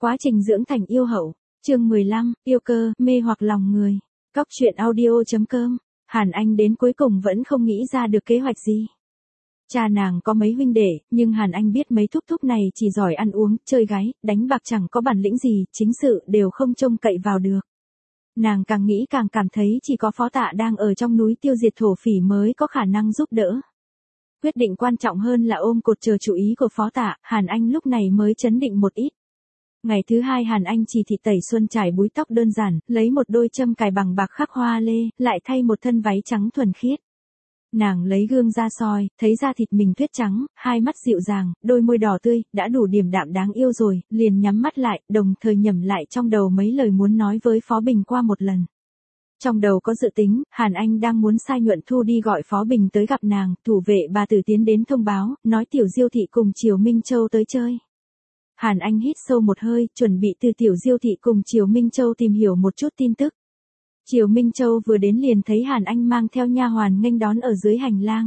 Quá trình dưỡng thành yêu hậu. Chương 15, yêu cơ, mê hoặc lòng người. Cóc truyện audio.com. Hàn Anh đến cuối cùng vẫn không nghĩ ra được kế hoạch gì. Cha nàng có mấy huynh đệ, nhưng Hàn Anh biết mấy thúc thúc này chỉ giỏi ăn uống, chơi gái, đánh bạc, chẳng có bản lĩnh gì, chính sự đều không trông cậy vào được. Nàng càng nghĩ càng cảm thấy chỉ có Phó Tạ đang ở trong núi tiêu diệt thổ phỉ mới có khả năng giúp đỡ. Quyết định quan trọng hơn là ôm cột chờ chú ý của Phó Tạ, Hàn Anh lúc này mới chấn định một ít. Ngày thứ hai Hàn Anh chỉ thịt tẩy xuân trải búi tóc đơn giản, lấy một đôi châm cài bằng bạc khắc hoa lê, lại thay một thân váy trắng thuần khiết. Nàng lấy gương ra soi, thấy da thịt mình tuyết trắng, hai mắt dịu dàng, đôi môi đỏ tươi, đã đủ điềm đạm đáng yêu rồi, liền nhắm mắt lại, đồng thời nhẩm lại trong đầu mấy lời muốn nói với Phó Bình qua một lần. Trong đầu có dự tính, Hàn Anh đang muốn sai Nhuận Thu đi gọi Phó Bình tới gặp nàng, thủ vệ bà Tử tiến đến thông báo, nói Tiểu Diêu thị cùng Triều Minh Châu tới chơi. Hàn Anh hít sâu một hơi, chuẩn bị từ Tiểu Diêu thị cùng Triều Minh Châu tìm hiểu một chút tin tức. Triều Minh Châu vừa đến liền thấy Hàn Anh mang theo nha hoàn nghênh đón ở dưới hành lang.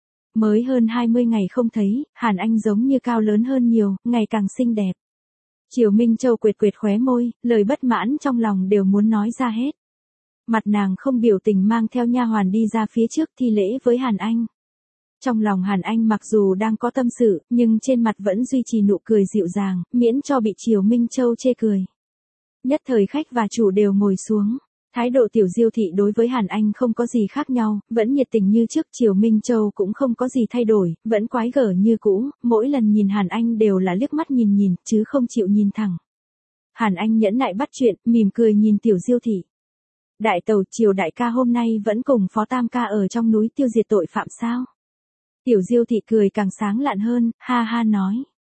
Mới hơn 20 ngày không thấy, Hàn Anh giống như cao lớn hơn nhiều, ngày càng xinh đẹp. Triều Minh Châu quệt quệt khóe môi, lời bất mãn trong lòng đều muốn nói ra hết. Mặt nàng không biểu tình mang theo nha hoàn đi ra phía trước thi lễ với Hàn Anh. Trong lòng Hàn Anh mặc dù đang có tâm sự, nhưng trên mặt vẫn duy trì nụ cười dịu dàng, miễn cho bị Triều Minh Châu chê cười. Nhất thời khách và chủ đều ngồi xuống. Thái độ Tiểu Diêu thị đối với Hàn Anh không có gì khác nhau, vẫn nhiệt tình như trước. Triều Minh Châu cũng không có gì thay đổi, vẫn quái gở như cũ, mỗi lần nhìn Hàn Anh đều là liếc mắt nhìn nhìn, chứ không chịu nhìn thẳng. Hàn Anh nhẫn nại bắt chuyện, mỉm cười nhìn Tiểu Diêu thị. Đại tẩu, Triều đại ca hôm nay vẫn cùng Phó Tam ca ở trong núi tiêu diệt tội phạm sao? Tiểu Diêu thị cười càng sáng lạn hơn, ha ha nói.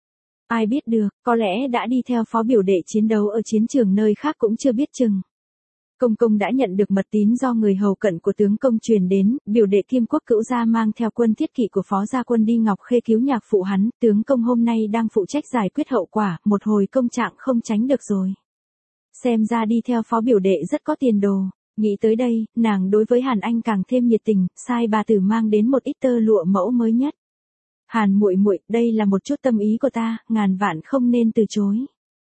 Ai biết được, có lẽ đã đi theo Phó biểu đệ chiến đấu ở chiến trường nơi khác cũng chưa biết chừng. Công công đã nhận được mật tín do người hầu cận của tướng công truyền đến, biểu đệ Kim Quốc Cữu gia mang theo quân thiết kỵ của Phó gia quân đi Ngọc Khê cứu nhạc phụ hắn, tướng công hôm nay đang phụ trách giải quyết hậu quả, một hồi công trạng không tránh được rồi. Xem ra đi theo Phó biểu đệ rất có tiền đồ. Nghĩ tới đây, nàng đối với Hàn Anh càng thêm nhiệt tình, sai bà Tử mang đến một ít tơ lụa mẫu mới nhất. Hàn muội muội, đây là một chút tâm ý của ta, ngàn vạn không nên từ chối.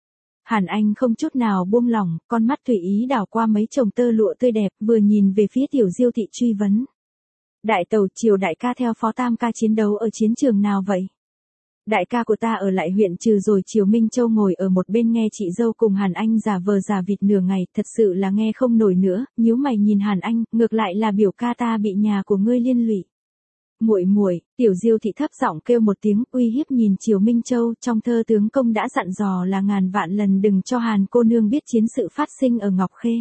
Hàn Anh không chút nào buông lỏng, con mắt tùy ý đảo qua mấy chồng tơ lụa tươi đẹp, vừa nhìn về phía Tiểu Diêu thị truy vấn. Đại tẩu, Triều đại ca theo Phó Tam ca chiến đấu ở chiến trường nào vậy? Đại ca của ta ở lại huyện Trừ rồi. Triều Minh Châu ngồi ở một bên nghe chị dâu cùng Hàn Anh giả vờ giả vịt nửa ngày, thật sự là nghe không nổi nữa, nhíu mày nhìn Hàn Anh, ngược lại là biểu ca ta bị nhà của ngươi liên lụy. Muội muội, Tiểu Diêu thị thấp giọng kêu một tiếng, uy hiếp nhìn Triều Minh Châu, trong thơ tướng công đã dặn dò là ngàn vạn lần đừng cho Hàn cô nương biết chiến sự phát sinh ở Ngọc Khê.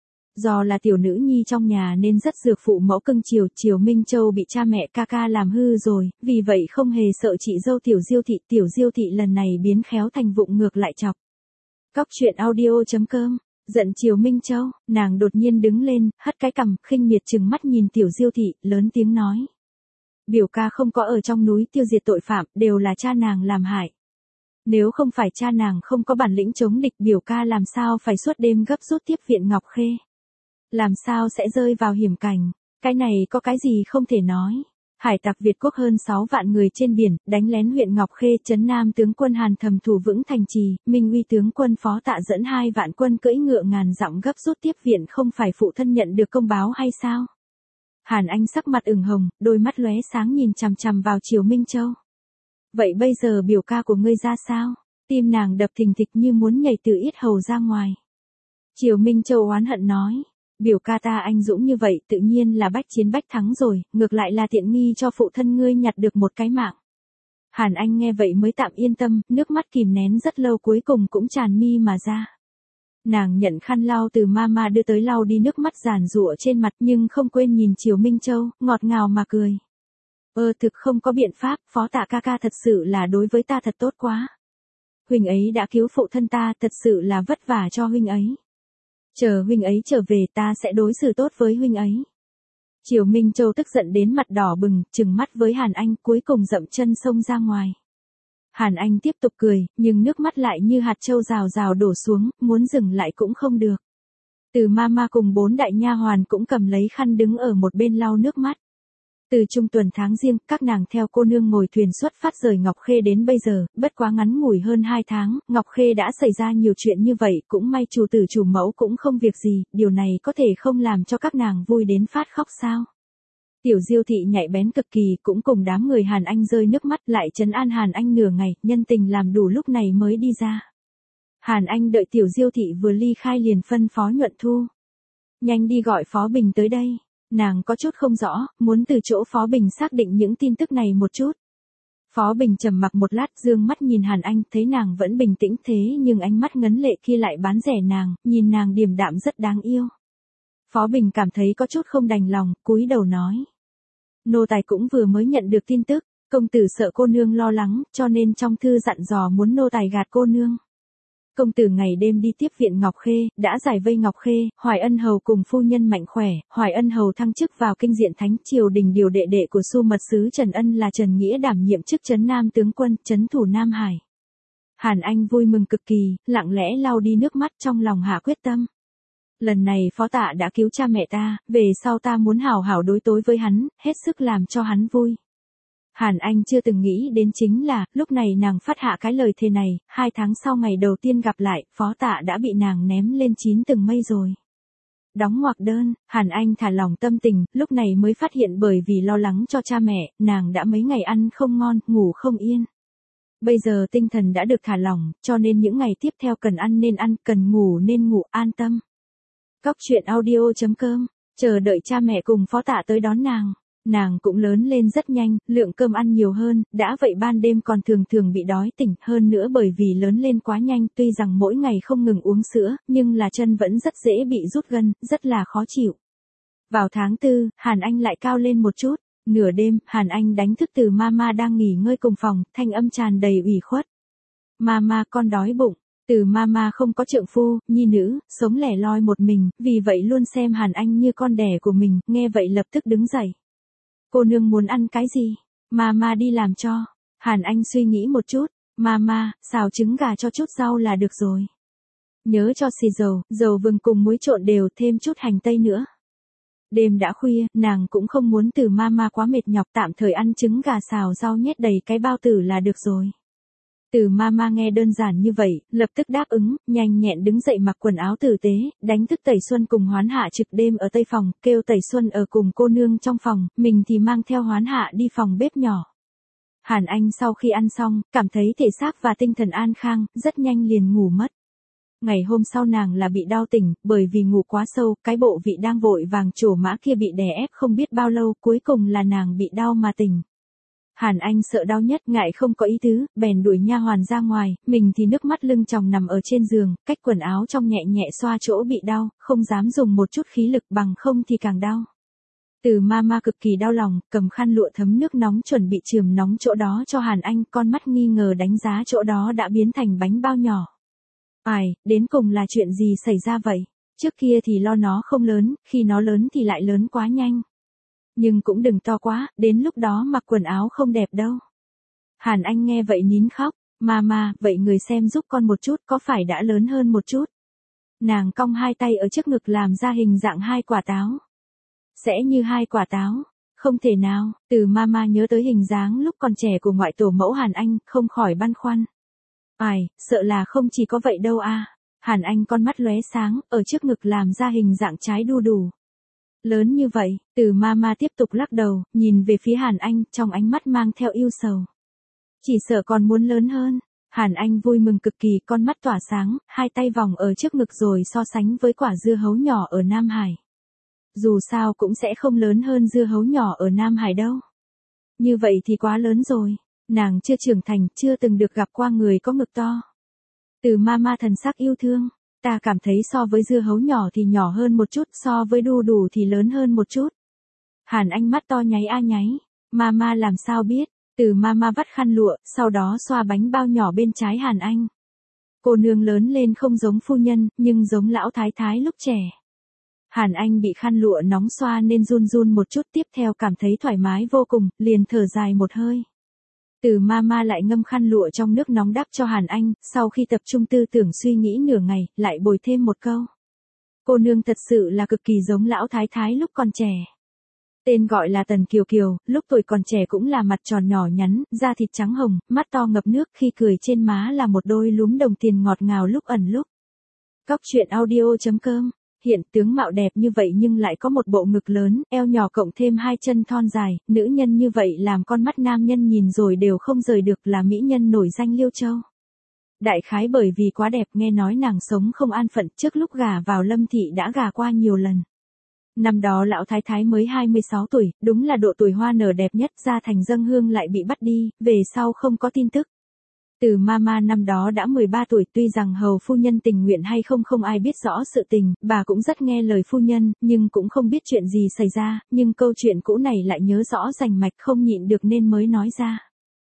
Do là tiểu nữ nhi trong nhà nên rất dược phụ mẫu cưng chiều, Triều Minh Châu bị cha mẹ ca ca làm hư rồi, vì vậy không hề sợ chị dâu Tiểu Diêu thị lần này biến khéo thành vụng ngược lại chọc. Cóc truyện audio.com. Giận Triều Minh Châu, nàng đột nhiên đứng lên, hất cái cằm, khinh miệt trừng mắt nhìn Tiểu Diêu thị, lớn tiếng nói. Biểu ca không có ở trong núi tiêu diệt tội phạm, đều là cha nàng làm hại. Nếu không phải cha nàng không có bản lĩnh chống địch, biểu ca làm sao phải suốt đêm gấp rút tiếp viện Ngọc Khê. Làm sao sẽ rơi vào hiểm cảnh, cái này có cái gì không thể nói. Hải tặc Việt Quốc hơn 6 vạn người trên biển, đánh lén huyện Ngọc Khê, trấn Nam tướng quân Hàn Thầm thủ vững thành trì, Minh Uy tướng quân Phó Tạ dẫn 2 vạn quân cưỡi ngựa ngàn dặm gấp rút tiếp viện, không phải phụ thân nhận được công báo hay sao? Hàn Anh sắc mặt ửng hồng, đôi mắt lóe sáng nhìn chằm chằm vào Triều Minh Châu. Vậy bây giờ biểu ca của ngươi ra sao? Tim nàng đập thình thịch như muốn nhảy từ yết hầu ra ngoài. Triều Minh Châu oán hận nói. Biểu ca ta anh dũng như vậy tự nhiên là bách chiến bách thắng rồi, ngược lại là tiện nghi cho phụ thân ngươi nhặt được một cái mạng. Hàn Anh nghe vậy mới tạm yên tâm, nước mắt kìm nén rất lâu cuối cùng cũng tràn mi mà ra. Nàng nhận khăn lau từ mama đưa tới lau đi nước mắt giàn giụa trên mặt, nhưng không quên nhìn Triều Minh Châu, ngọt ngào mà cười. Thực không có biện pháp, Phó Tạ ca ca thật sự là đối với ta thật tốt quá. Huynh ấy đã cứu phụ thân ta, thật sự là vất vả cho huynh ấy. Chờ huynh ấy trở về ta sẽ đối xử tốt với huynh ấy. Triều Minh Châu tức giận đến mặt đỏ bừng, trừng mắt với Hàn Anh, cuối cùng dậm chân xông ra ngoài. Hàn Anh tiếp tục cười, nhưng nước mắt lại như hạt châu rào rào đổ xuống, muốn dừng lại cũng không được. Từ mama cùng 4 đại nha hoàn cũng cầm lấy khăn đứng ở một bên lau nước mắt. Từ trung tuần tháng Giêng, các nàng theo cô nương ngồi thuyền xuất phát rời Ngọc Khê đến bây giờ, bất quá ngắn ngủi hơn 2 tháng, Ngọc Khê đã xảy ra nhiều chuyện như vậy, cũng may chủ tử chủ mẫu cũng không việc gì, điều này có thể không làm cho các nàng vui đến phát khóc sao. Tiểu Diêu thị nhạy bén cực kỳ, cũng cùng đám người Hàn Anh rơi nước mắt, lại trấn an Hàn Anh nửa ngày, nhân tình làm đủ lúc này mới đi ra. Hàn Anh đợi Tiểu Diêu thị vừa ly khai liền phân phó Nhuận Thu. Nhanh đi gọi Phó Bình tới đây. Nàng có chút không rõ, muốn từ chỗ Phó Bình xác định những tin tức này một chút. Phó Bình trầm mặc một lát, dương mắt nhìn Hàn Anh, thấy nàng vẫn bình tĩnh thế nhưng ánh mắt ngấn lệ kia lại bán rẻ nàng, nhìn nàng điềm đạm rất đáng yêu. Phó Bình cảm thấy có chút không đành lòng, cúi đầu nói. Nô tài cũng vừa mới nhận được tin tức, công tử sợ cô nương lo lắng, cho nên trong thư dặn dò muốn nô tài gạt cô nương. Công tử ngày đêm đi tiếp viện Ngọc Khê, đã giải vây Ngọc Khê, Hoài Ân Hầu cùng phu nhân mạnh khỏe, Hoài Ân Hầu thăng chức vào kinh diện thánh triều đình, điều đệ đệ của Xu mật sứ Trần Ân là Trần Nghĩa đảm nhiệm chức trấn Nam tướng quân, trấn thủ Nam Hải. Hàn Anh vui mừng cực kỳ, lặng lẽ lau đi nước mắt, trong lòng hạ quyết tâm. Lần này Phó Tạ đã cứu cha mẹ ta, về sau ta muốn hảo hảo đối tối với hắn, hết sức làm cho hắn vui. Hàn Anh chưa từng nghĩ đến chính là, lúc này nàng phát hạ cái lời thề này, 2 tháng sau ngày đầu tiên gặp lại, Phó Tạ đã bị nàng ném lên 9 tầng mây rồi. Đóng ngoặc đơn, Hàn Anh thả lòng tâm tình, lúc này mới phát hiện bởi vì lo lắng cho cha mẹ, nàng đã mấy ngày ăn không ngon, ngủ không yên. Bây giờ tinh thần đã được thả lỏng, cho nên những ngày tiếp theo cần ăn, cần ngủ nên ngủ, an tâm. Cóc truyện audio.com, chờ đợi cha mẹ cùng Phó Tạ tới đón nàng. Nàng cũng lớn lên rất nhanh, lượng cơm ăn nhiều hơn, đã vậy ban đêm còn thường bị đói tỉnh, hơn nữa bởi vì lớn lên quá nhanh, tuy rằng mỗi ngày không ngừng uống sữa, nhưng là chân vẫn rất dễ bị rút gân, rất là khó chịu. Vào tháng 4, Hàn Anh lại cao lên một chút, nửa đêm, Hàn Anh đánh thức Từ Mama đang nghỉ ngơi cùng phòng, thanh âm tràn đầy ủy khuất. Mama, con đói bụng. Từ Mama không có trượng phu, nhi nữ, sống lẻ loi một mình, vì vậy luôn xem Hàn Anh như con đẻ của mình, nghe vậy lập tức đứng dậy. Cô nương muốn ăn cái gì? Mama đi làm cho. Hàn Anh suy nghĩ một chút. Mama, xào trứng gà cho chút rau là được rồi. Nhớ cho xì dầu, dầu vừng cùng muối trộn đều, thêm chút hành tây nữa. Đêm đã khuya, nàng cũng không muốn Từ Mama quá mệt nhọc, tạm thời ăn trứng gà xào rau nhét đầy cái bao tử là được rồi. Từ Mama nghe đơn giản như vậy, lập tức đáp ứng, nhanh nhẹn đứng dậy mặc quần áo tử tế, đánh thức Tẩy Xuân cùng Hoán Hạ trực đêm ở tây phòng, kêu Tẩy Xuân ở cùng cô nương trong phòng, mình thì mang theo Hoán Hạ đi phòng bếp nhỏ. Hàn Anh sau khi ăn xong, cảm thấy thể xác và tinh thần an khang, rất nhanh liền ngủ mất. Ngày hôm sau nàng là bị đau tỉnh, bởi vì ngủ quá sâu, cái bộ vị đang vội vàng trổ mã kia bị đè ép không biết bao lâu, cuối cùng là nàng bị đau mà tỉnh. Hàn Anh sợ đau nhất, ngại không có ý tứ, bèn đuổi nha hoàn ra ngoài, mình thì nước mắt lưng tròng nằm ở trên giường, cách quần áo trong nhẹ nhẹ xoa chỗ bị đau, không dám dùng một chút khí lực, bằng không thì càng đau. Từ Mama cực kỳ đau lòng, cầm khăn lụa thấm nước nóng chuẩn bị chườm nóng chỗ đó cho Hàn Anh, con mắt nghi ngờ đánh giá chỗ đó đã biến thành bánh bao nhỏ. Ai, đến cùng là chuyện gì xảy ra vậy? Trước kia thì lo nó không lớn, khi nó lớn thì lại lớn quá nhanh. Nhưng cũng đừng to quá, đến lúc đó mặc quần áo không đẹp đâu. Hàn Anh nghe vậy nín khóc, Mama, vậy người xem giúp con một chút, có phải đã lớn hơn một chút? Nàng cong hai tay ở trước ngực làm ra hình dạng 2 quả táo. Sẽ như 2 quả táo? Không thể nào, Từ Mama nhớ tới hình dáng lúc còn trẻ của ngoại tổ mẫu Hàn Anh, không khỏi băn khoăn. Ai, sợ là không chỉ có vậy đâu à. Hàn Anh con mắt lóe sáng, ở trước ngực làm ra hình dạng trái đu đủ. Lớn như vậy, Từ Mama tiếp tục lắc đầu, nhìn về phía Hàn Anh, trong ánh mắt mang theo yêu sầu. Chỉ sợ còn muốn lớn hơn. Hàn Anh vui mừng cực kỳ, con mắt tỏa sáng, hai tay vòng ở trước ngực rồi so sánh với quả dưa hấu nhỏ ở Nam Hải. Dù sao cũng sẽ không lớn hơn dưa hấu nhỏ ở Nam Hải đâu. Như vậy thì quá lớn rồi, nàng chưa trưởng thành, chưa từng được gặp qua người có ngực to. Từ Mama thần sắc yêu thương. Ta cảm thấy so với dưa hấu nhỏ thì nhỏ hơn một chút, so với đu đủ thì lớn hơn một chút. Hàn Anh mắt to nháy a nháy. Mama làm sao biết? Từ Mama vắt khăn lụa, sau đó xoa bánh bao nhỏ bên trái Hàn Anh. Cô nương lớn lên không giống phu nhân, nhưng giống lão thái thái lúc trẻ. Hàn Anh bị khăn lụa nóng xoa nên run run một chút, tiếp theo cảm thấy thoải mái vô cùng, liền thở dài một hơi. Từ Mama lại ngâm khăn lụa trong nước nóng đắp cho Hàn Anh, sau khi tập trung tư tưởng suy nghĩ nửa ngày, lại bồi thêm một câu. Cô nương thật sự là cực kỳ giống lão thái thái lúc còn trẻ. Tên gọi là Tần Kiều Kiều, lúc tuổi còn trẻ cũng là mặt tròn nhỏ nhắn, da thịt trắng hồng, mắt to ngập nước, khi cười trên má là một đôi lúm đồng tiền ngọt ngào lúc ẩn lúc. Cóc truyện audio.com. Hiện tướng mạo đẹp như vậy nhưng lại có một bộ ngực lớn, eo nhỏ cộng thêm hai chân thon dài, nữ nhân như vậy làm con mắt nam nhân nhìn rồi đều không rời được, là mỹ nhân nổi danh Liêu Châu. Đại khái bởi vì quá đẹp, nghe nói nàng sống không an phận, trước lúc gả vào Lâm thị đã gả qua nhiều lần. Năm đó lão thái thái mới 26 tuổi, đúng là độ tuổi hoa nở đẹp nhất, ra thành dâng hương lại bị bắt đi, về sau không có tin tức. Từ Mama năm đó đã 13 tuổi, tuy rằng hầu phu nhân tình nguyện hay không ai biết rõ sự tình, bà cũng rất nghe lời phu nhân, nhưng cũng không biết chuyện gì xảy ra, nhưng câu chuyện cũ này lại nhớ rõ rành mạch, không nhịn được nên mới nói ra.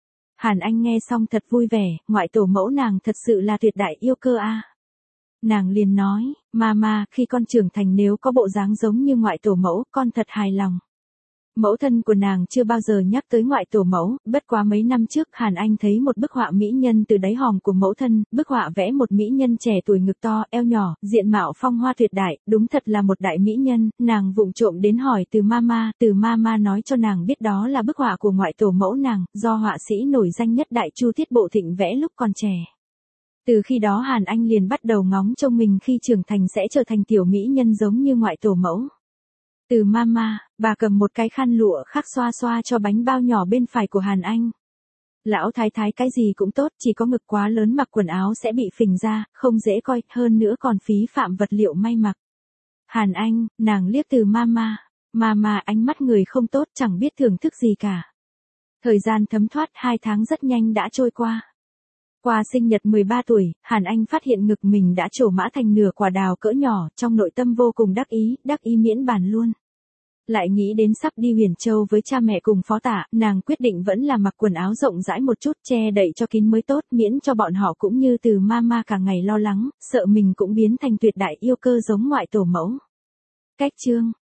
Hàn Anh nghe xong thật vui vẻ, ngoại tổ mẫu nàng thật sự là tuyệt đại yêu cơ a. Nàng liền nói, Mama, khi con trưởng thành nếu có bộ dáng giống như ngoại tổ mẫu, con thật hài lòng. Mẫu thân của nàng chưa bao giờ nhắc tới ngoại tổ mẫu, bất quá mấy năm trước Hàn Anh thấy một bức họa mỹ nhân từ đáy hòm của mẫu thân, bức họa vẽ một mỹ nhân trẻ tuổi ngực to, eo nhỏ, diện mạo phong hoa tuyệt đại, đúng thật là một đại mỹ nhân, nàng vụng trộm đến hỏi từ Mama nói cho nàng biết đó là bức họa của ngoại tổ mẫu nàng, do họa sĩ nổi danh nhất Đại Chu Thiết Bộ Thịnh vẽ lúc còn trẻ. Từ khi đó Hàn Anh liền bắt đầu ngóng trông mình khi trưởng thành sẽ trở thành tiểu mỹ nhân giống như ngoại tổ mẫu. Từ Mama, bà cầm một cái khăn lụa khác xoa xoa cho bánh bao nhỏ bên phải của Hàn Anh. Lão thái thái cái gì cũng tốt, chỉ có ngực quá lớn mặc quần áo sẽ bị phình ra, không dễ coi, hơn nữa còn phí phạm vật liệu may mặc. Hàn Anh, nàng liếc từ Mama. Mama, ánh mắt người không tốt, chẳng biết thưởng thức gì cả. Thời gian thấm thoát, 2 tháng rất nhanh đã trôi qua. Qua sinh nhật 13 tuổi, Hàn Anh phát hiện ngực mình đã trổ mã thành nửa quả đào cỡ nhỏ, trong nội tâm vô cùng đắc ý miễn bàn luôn. Lại nghĩ đến sắp đi Huyền Châu với cha mẹ cùng phó tả, nàng quyết định vẫn là mặc quần áo rộng rãi một chút, che đậy cho kín mới tốt, miễn cho bọn họ cũng như từ Mama cả ngày lo lắng, sợ mình cũng biến thành tuyệt đại yêu cơ giống ngoại tổ mẫu. Cách chương